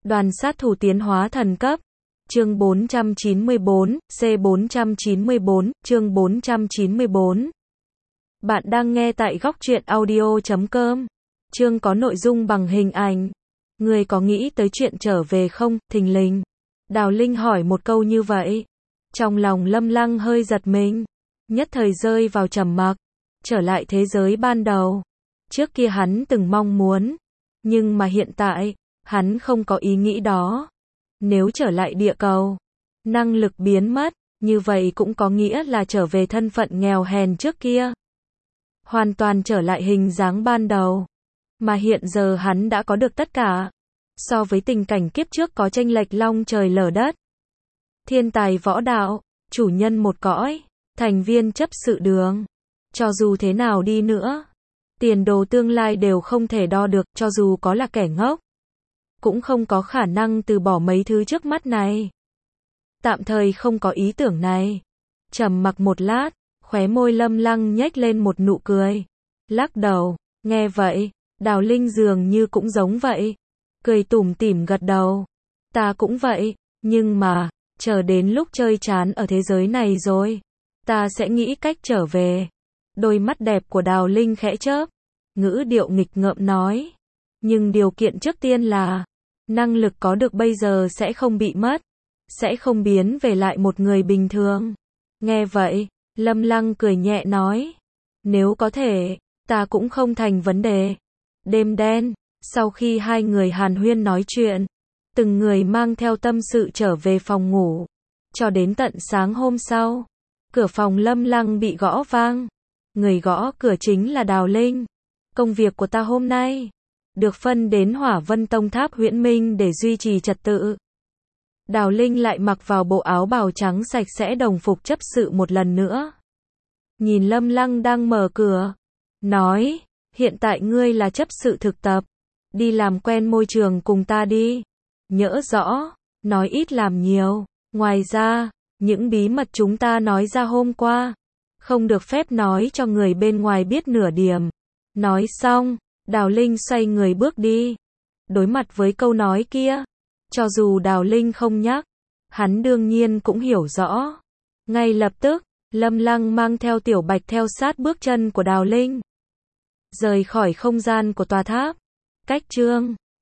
Đoàn sát thủ tiến hóa thần cấp. Chương 494, C494, chương 494. Bạn đang nghe tại góc truyện audio.com. Chương có nội dung bằng hình ảnh. Người có nghĩ tới chuyện trở về không? Thình lình. Đào Linh hỏi một câu như vậy. Trong lòng Lâm Lăng hơi giật mình. Nhất thời rơi vào trầm mặc. Trở lại thế giới ban đầu. Trước kia hắn từng mong muốn. Nhưng mà hiện tại, hắn không có ý nghĩ đó. Nếu trở lại địa cầu, năng lực biến mất, như vậy cũng có nghĩa là trở về thân phận nghèo hèn trước kia. Hoàn toàn trở lại hình dáng ban đầu. Mà hiện giờ hắn đã có được tất cả. So với tình cảnh kiếp trước có chênh lệch long trời lở đất. Thiên tài võ đạo, chủ nhân một cõi, thành viên chấp sự đường. Cho dù thế nào đi nữa, tiền đồ tương lai đều không thể đo được, cho dù có là kẻ ngốc, cũng không có khả năng từ bỏ mấy thứ trước mắt này. Tạm thời không có ý tưởng này. Trầm mặc một lát, khóe môi Lâm Lăng nhếch lên một nụ cười. Lắc đầu, nghe vậy, Đào Linh dường như cũng giống vậy. Cười tủm tỉm gật đầu. Ta cũng vậy, nhưng mà, chờ đến lúc chơi chán ở thế giới này rồi, ta sẽ nghĩ cách trở về. Đôi mắt đẹp của Đào Linh khẽ chớp, ngữ điệu nghịch ngợm nói. Nhưng điều kiện trước tiên là, năng lực có được bây giờ sẽ không bị mất, sẽ không biến về lại một người bình thường. Nghe vậy, Lâm Lăng cười nhẹ nói. Nếu có thể, ta cũng không thành vấn đề. Đêm đen, sau khi hai người hàn huyên nói chuyện, từng người mang theo tâm sự trở về phòng ngủ. Cho đến tận sáng hôm sau, cửa phòng Lâm Lăng bị gõ vang. Người gõ cửa chính là Đào Linh. Công việc của ta hôm nay được phân đến Hỏa Vân Tông Tháp Huyễn Minh để duy trì trật tự. Đào Linh lại mặc vào bộ áo bào trắng sạch sẽ đồng phục chấp sự một lần nữa. Nhìn Lâm Lăng đang mở cửa, nói, hiện tại ngươi là chấp sự thực tập, đi làm quen môi trường cùng ta đi. Nhớ rõ, nói ít làm nhiều, ngoài ra, những bí mật chúng ta nói ra hôm qua, không được phép nói cho người bên ngoài biết nửa điểm. Nói xong, Đào Linh xoay người bước đi. Đối mặt với câu nói kia, cho dù Đào Linh không nhắc, hắn đương nhiên cũng hiểu rõ. Ngay lập tức, Lâm Lăng mang theo Tiểu Bạch theo sát bước chân của Đào Linh, rời khỏi không gian của tòa tháp. Cách chương